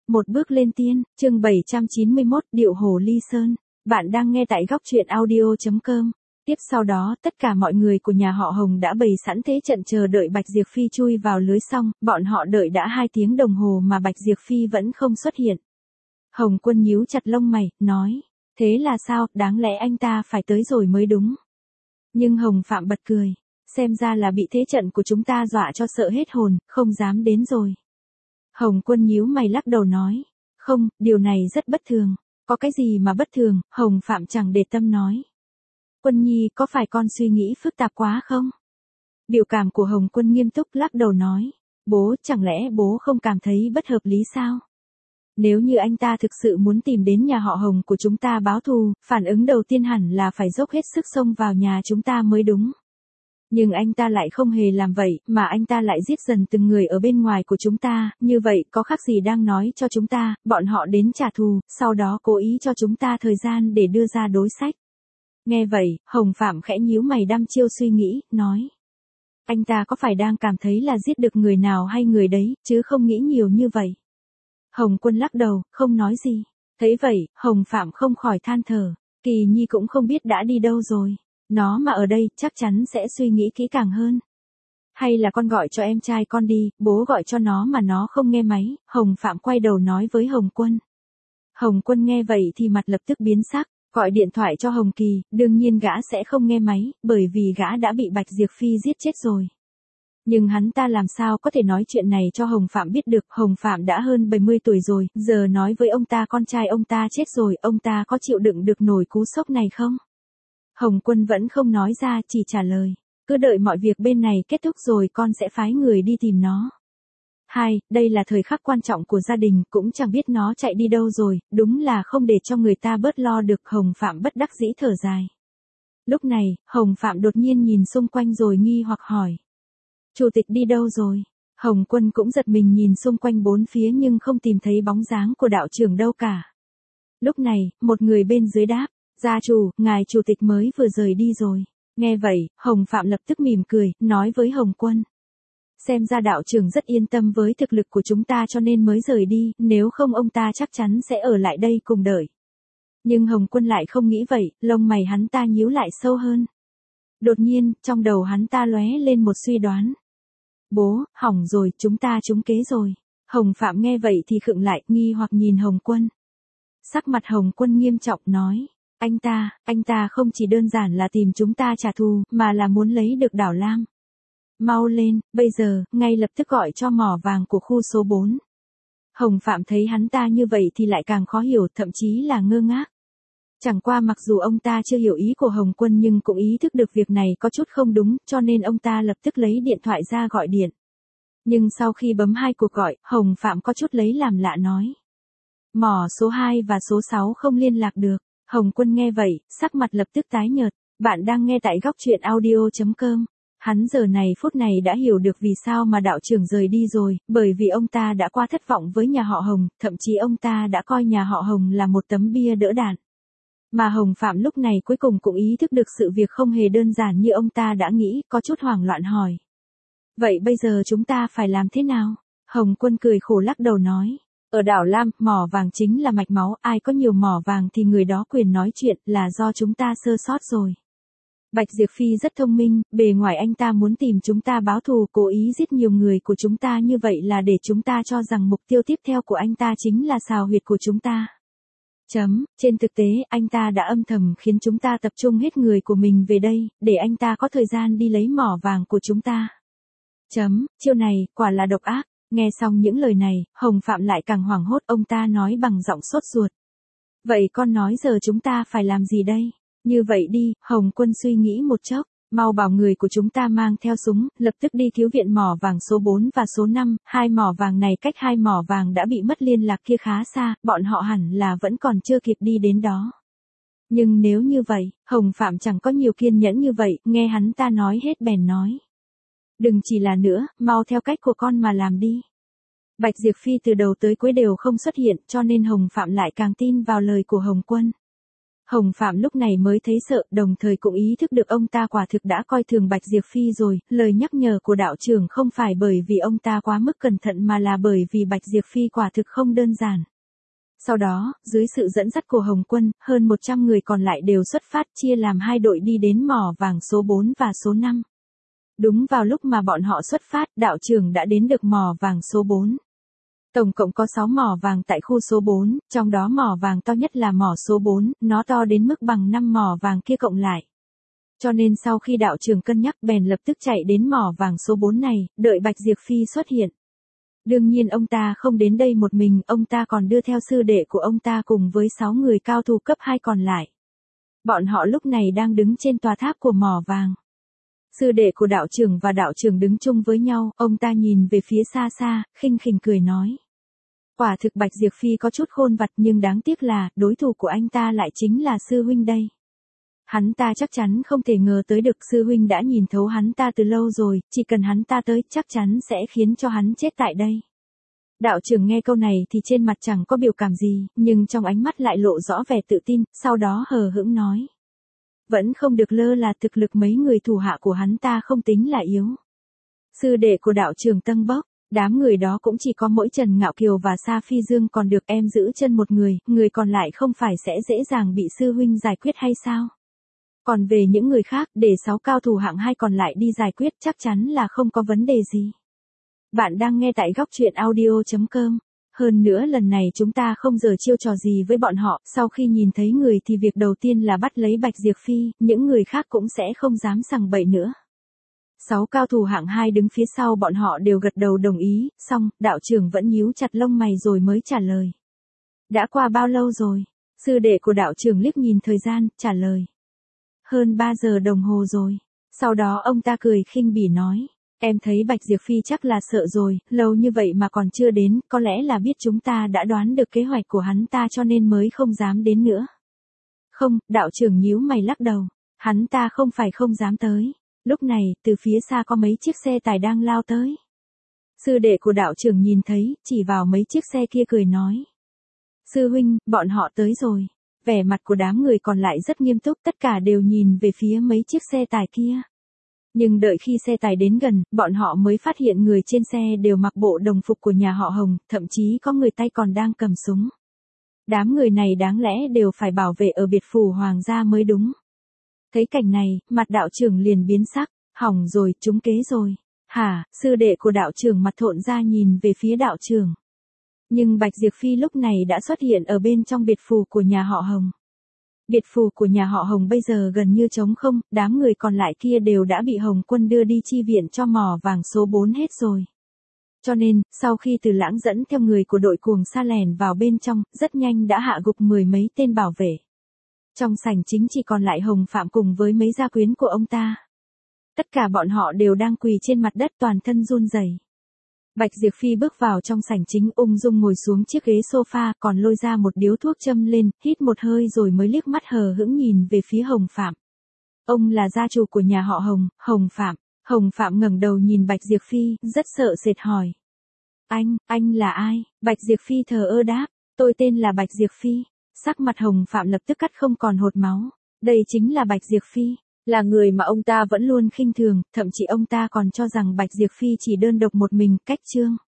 Một bước lên tiên, chương 791, Điệu Hồ Ly Sơn. Bạn đang nghe tại góc truyện audio.com. Tiếp sau đó, tất cả mọi người của nhà họ Hồng đã bày sẵn thế trận chờ đợi Bạch Diệp Phi chui vào lưới xong, bọn họ đợi đã 2 tiếng đồng hồ mà Bạch Diệp Phi vẫn không xuất hiện. Hồng Quân nhíu chặt lông mày, nói, thế là sao, đáng lẽ anh ta phải tới rồi mới đúng. Nhưng Hồng Phạm bật cười, xem ra là bị thế trận của chúng ta dọa cho sợ hết hồn, không dám đến rồi. Hồng Quân nhíu mày lắc đầu nói, không, điều này rất bất thường. Có cái gì mà bất thường, Hồng Phạm chẳng để tâm nói. Quân Nhi, có phải con suy nghĩ phức tạp quá không? Biểu cảm của Hồng Quân nghiêm túc lắc đầu nói, bố, chẳng lẽ bố không cảm thấy bất hợp lý sao? Nếu như anh ta thực sự muốn tìm đến nhà họ Hồng của chúng ta báo thù, phản ứng đầu tiên hẳn là phải dốc hết sức xông vào nhà chúng ta mới đúng. Nhưng anh ta lại không hề làm vậy, mà anh ta lại giết dần từng người ở bên ngoài của chúng ta, như vậy có khác gì đang nói cho chúng ta, bọn họ đến trả thù, sau đó cố ý cho chúng ta thời gian để đưa ra đối sách. Nghe vậy, Hồng Phạm khẽ nhíu mày đăm chiêu suy nghĩ, nói. Anh ta có phải đang cảm thấy là giết được người nào hay người đấy, chứ không nghĩ nhiều như vậy. Hồng Quân lắc đầu, không nói gì. Thấy vậy, Hồng Phạm không khỏi than thở, Kỳ Nhi cũng không biết đã đi đâu rồi. Nó mà ở đây, chắc chắn sẽ suy nghĩ kỹ càng hơn. Hay là con gọi cho em trai con đi, bố gọi cho nó mà nó không nghe máy, Hồng Phạm quay đầu nói với Hồng Quân. Hồng Quân nghe vậy thì mặt lập tức biến sắc, gọi điện thoại cho Hồng Kỳ, đương nhiên gã sẽ không nghe máy, bởi vì gã đã bị Bạch Diệp Phi giết chết rồi. Nhưng hắn ta làm sao có thể nói chuyện này cho Hồng Phạm biết được, Hồng Phạm đã hơn 70 tuổi rồi, giờ nói với ông ta con trai ông ta chết rồi, ông ta có chịu đựng được nổi cú sốc này không? Hồng Quân vẫn không nói ra, chỉ trả lời, cứ đợi mọi việc bên này kết thúc rồi con sẽ phái người đi tìm nó. Đây là thời khắc quan trọng của gia đình, cũng chẳng biết nó chạy đi đâu rồi, đúng là không để cho người ta bớt lo được, Hồng Phạm bất đắc dĩ thở dài. Lúc này, Hồng Phạm đột nhiên nhìn xung quanh rồi nghi hoặc hỏi. Chủ tịch đi đâu rồi? Hồng Quân cũng giật mình nhìn xung quanh bốn phía nhưng không tìm thấy bóng dáng của đạo trưởng đâu cả. Lúc này, một người bên dưới đáp. Gia chủ, ngài chủ tịch mới vừa rời đi rồi. Nghe vậy, Hồng Phạm lập tức mỉm cười, nói với Hồng Quân. Xem ra đạo trưởng rất yên tâm với thực lực của chúng ta cho nên mới rời đi, nếu không ông ta chắc chắn sẽ ở lại đây cùng đợi. Nhưng Hồng Quân lại không nghĩ vậy, lông mày hắn ta nhíu lại sâu hơn. Đột nhiên, trong đầu hắn ta lóe lên một suy đoán. Bố, hỏng rồi, chúng ta trúng kế rồi. Hồng Phạm nghe vậy thì khựng lại, nghi hoặc nhìn Hồng Quân. Sắc mặt Hồng Quân nghiêm trọng nói. Anh ta không chỉ đơn giản là tìm chúng ta trả thù, mà là muốn lấy được đảo Lam. Mau lên, bây giờ, ngay lập tức gọi cho mỏ vàng của khu số 4. Hồng Phạm thấy hắn ta như vậy thì lại càng khó hiểu, thậm chí là ngơ ngác. Chẳng qua mặc dù ông ta chưa hiểu ý của Hồng Quân nhưng cũng ý thức được việc này có chút không đúng, cho nên ông ta lập tức lấy điện thoại ra gọi điện. Nhưng sau khi bấm 2 cuộc gọi, Hồng Phạm có chút lấy làm lạ nói. Mỏ số 2 và số 6 không liên lạc được. Hồng Quân nghe vậy, sắc mặt lập tức tái nhợt. Bạn đang nghe tại góc truyện audio.com. Hắn giờ này phút này đã hiểu được vì sao mà đạo trưởng rời đi rồi, bởi vì ông ta đã qua thất vọng với nhà họ Hồng, thậm chí ông ta đã coi nhà họ Hồng là một tấm bia đỡ đạn. Mà Hồng Phạm lúc này cuối cùng cũng ý thức được sự việc không hề đơn giản như ông ta đã nghĩ, có chút hoảng loạn hỏi. Vậy bây giờ chúng ta phải làm thế nào? Hồng Quân cười khổ lắc đầu nói. Ở đảo Lam, mỏ vàng chính là mạch máu, ai có nhiều mỏ vàng thì người đó quyền nói chuyện, là do chúng ta sơ sót rồi. Bạch Diệp Phi rất thông minh, bề ngoài anh ta muốn tìm chúng ta báo thù, cố ý giết nhiều người của chúng ta như vậy là để chúng ta cho rằng mục tiêu tiếp theo của anh ta chính là xào huyệt của chúng ta. Trên thực tế, anh ta đã âm thầm khiến chúng ta tập trung hết người của mình về đây, để anh ta có thời gian đi lấy mỏ vàng của chúng ta. Chiêu này, quả là độc ác. Nghe xong những lời này, Hồng Phạm lại càng hoảng hốt, ông ta nói bằng giọng sốt ruột. Vậy con nói giờ chúng ta phải làm gì đây? Như vậy đi, Hồng Quân suy nghĩ một chốc, mau bảo người của chúng ta mang theo súng, lập tức đi cứu viện mỏ vàng số 4 và số 5, 2 mỏ vàng này cách 2 mỏ vàng đã bị mất liên lạc kia khá xa, bọn họ hẳn là vẫn còn chưa kịp đi đến đó. Nhưng nếu như vậy, Hồng Phạm chẳng có nhiều kiên nhẫn như vậy, nghe hắn ta nói hết bèn nói. Đừng chỉ là nữa, mau theo cách của con mà làm đi. Bạch Diệp Phi từ đầu tới cuối đều không xuất hiện, cho nên Hồng Phạm lại càng tin vào lời của Hồng Quân. Hồng Phạm lúc này mới thấy sợ, đồng thời cũng ý thức được ông ta quả thực đã coi thường Bạch Diệp Phi rồi, lời nhắc nhở của đạo trưởng không phải bởi vì ông ta quá mức cẩn thận mà là bởi vì Bạch Diệp Phi quả thực không đơn giản. Sau đó, dưới sự dẫn dắt của Hồng Quân, hơn 100 người còn lại đều xuất phát chia làm 2 đội đi đến mỏ vàng số 4 và số 5. Đúng vào lúc mà bọn họ xuất phát, đạo trưởng đã đến được mỏ vàng số 4. Tổng cộng có 6 mỏ vàng tại khu số 4, trong đó mỏ vàng to nhất là mỏ số 4, nó to đến mức bằng 5 mỏ vàng kia cộng lại. Cho nên sau khi đạo trưởng cân nhắc bèn lập tức chạy đến mỏ vàng số 4 này, đợi Bạch Diệp Phi xuất hiện. Đương nhiên ông ta không đến đây một mình, ông ta còn đưa theo sư đệ của ông ta cùng với 6 người cao thủ cấp 2 còn lại. Bọn họ lúc này đang đứng trên tòa tháp của mỏ vàng. Sư đệ của đạo trưởng và đạo trưởng đứng chung với nhau, ông ta nhìn về phía xa xa, khinh khỉnh cười nói. Quả thực Bạch Diệp Phi có chút khôn vặt nhưng đáng tiếc là, đối thủ của anh ta lại chính là sư huynh đây. Hắn ta chắc chắn không thể ngờ tới được sư huynh đã nhìn thấu hắn ta từ lâu rồi, chỉ cần hắn ta tới chắc chắn sẽ khiến cho hắn chết tại đây. Đạo trưởng nghe câu này thì trên mặt chẳng có biểu cảm gì, nhưng trong ánh mắt lại lộ rõ vẻ tự tin, sau đó hờ hững nói. Vẫn không được lơ là thực lực mấy người thủ hạ của hắn ta không tính là yếu. Sư đệ của đạo trưởng Tân Bốc, đám người đó cũng chỉ có mỗi Trần Ngạo Kiều và Sa Phi Dương còn được em giữ chân một người còn lại không phải sẽ dễ dàng bị sư huynh giải quyết hay sao? Còn về những người khác, để 6 cao thủ hạng 2 còn lại đi giải quyết chắc chắn là không có vấn đề gì. Bạn đang nghe tại góc truyện audio.com. Hơn nữa lần này chúng ta không giở chiêu trò gì với bọn họ, sau khi nhìn thấy người thì việc đầu tiên là bắt lấy Bạch Diệp Phi, những người khác cũng sẽ không dám sằng bậy nữa. 6 cao thủ hạng 2 đứng phía sau bọn họ đều gật đầu đồng ý, xong, đạo trưởng vẫn nhíu chặt lông mày rồi mới trả lời. Đã qua bao lâu rồi? Sư đệ của đạo trưởng liếc nhìn thời gian, trả lời. Hơn 3 giờ đồng hồ rồi. Sau đó ông ta cười khinh bỉ nói. Em thấy Bạch Diệp Phi chắc là sợ rồi, lâu như vậy mà còn chưa đến, có lẽ là biết chúng ta đã đoán được kế hoạch của hắn ta cho nên mới không dám đến nữa. Không, đạo trưởng nhíu mày lắc đầu. Hắn ta không phải không dám tới. Lúc này, từ phía xa có mấy chiếc xe tải đang lao tới. Sư đệ của đạo trưởng nhìn thấy, chỉ vào mấy chiếc xe kia cười nói. Sư huynh, bọn họ tới rồi. Vẻ mặt của đám người còn lại rất nghiêm túc, tất cả đều nhìn về phía mấy chiếc xe tải kia. Nhưng đợi khi xe tải đến gần, bọn họ mới phát hiện người trên xe đều mặc bộ đồng phục của nhà họ Hồng, thậm chí có người tay còn đang cầm súng. Đám người này đáng lẽ đều phải bảo vệ ở biệt phủ hoàng gia mới đúng. Thấy cảnh này, mặt đạo trưởng liền biến sắc, hỏng rồi, trúng kế rồi. Hả, sư đệ của đạo trưởng mặt thộn ra nhìn về phía đạo trưởng. Nhưng Bạch Diệp Phi lúc này đã xuất hiện ở bên trong biệt phủ của nhà họ Hồng. Biệt phủ của nhà họ Hồng bây giờ gần như trống không, đám người còn lại kia đều đã bị Hồng Quân đưa đi chi viện cho mỏ vàng số 4 hết rồi. Cho nên, sau khi Từ Lãng dẫn theo người của đội cuồng sa lèn vào bên trong, rất nhanh đã hạ gục 10 mấy tên bảo vệ. Trong sảnh chính chỉ còn lại Hồng Phạm cùng với mấy gia quyến của ông ta. Tất cả bọn họ đều đang quỳ trên mặt đất toàn thân run rẩy. Bạch Diệp Phi bước vào trong sảnh chính ung dung ngồi xuống chiếc ghế sofa còn lôi ra một điếu thuốc châm lên, hít một hơi rồi mới liếc mắt hờ hững nhìn về phía Hồng Phạm. Ông là gia chủ của nhà họ Hồng, Hồng Phạm. Hồng Phạm ngẩng đầu nhìn Bạch Diệp Phi, rất sợ sệt hỏi. Anh là ai? Bạch Diệp Phi thờ ơ đáp, tôi tên là Bạch Diệp Phi. Sắc mặt Hồng Phạm lập tức cắt không còn hột máu. Đây chính là Bạch Diệp Phi. Là người mà ông ta vẫn luôn khinh thường, thậm chí ông ta còn cho rằng Bạch Diệp Phi chỉ đơn độc một mình, cách Trương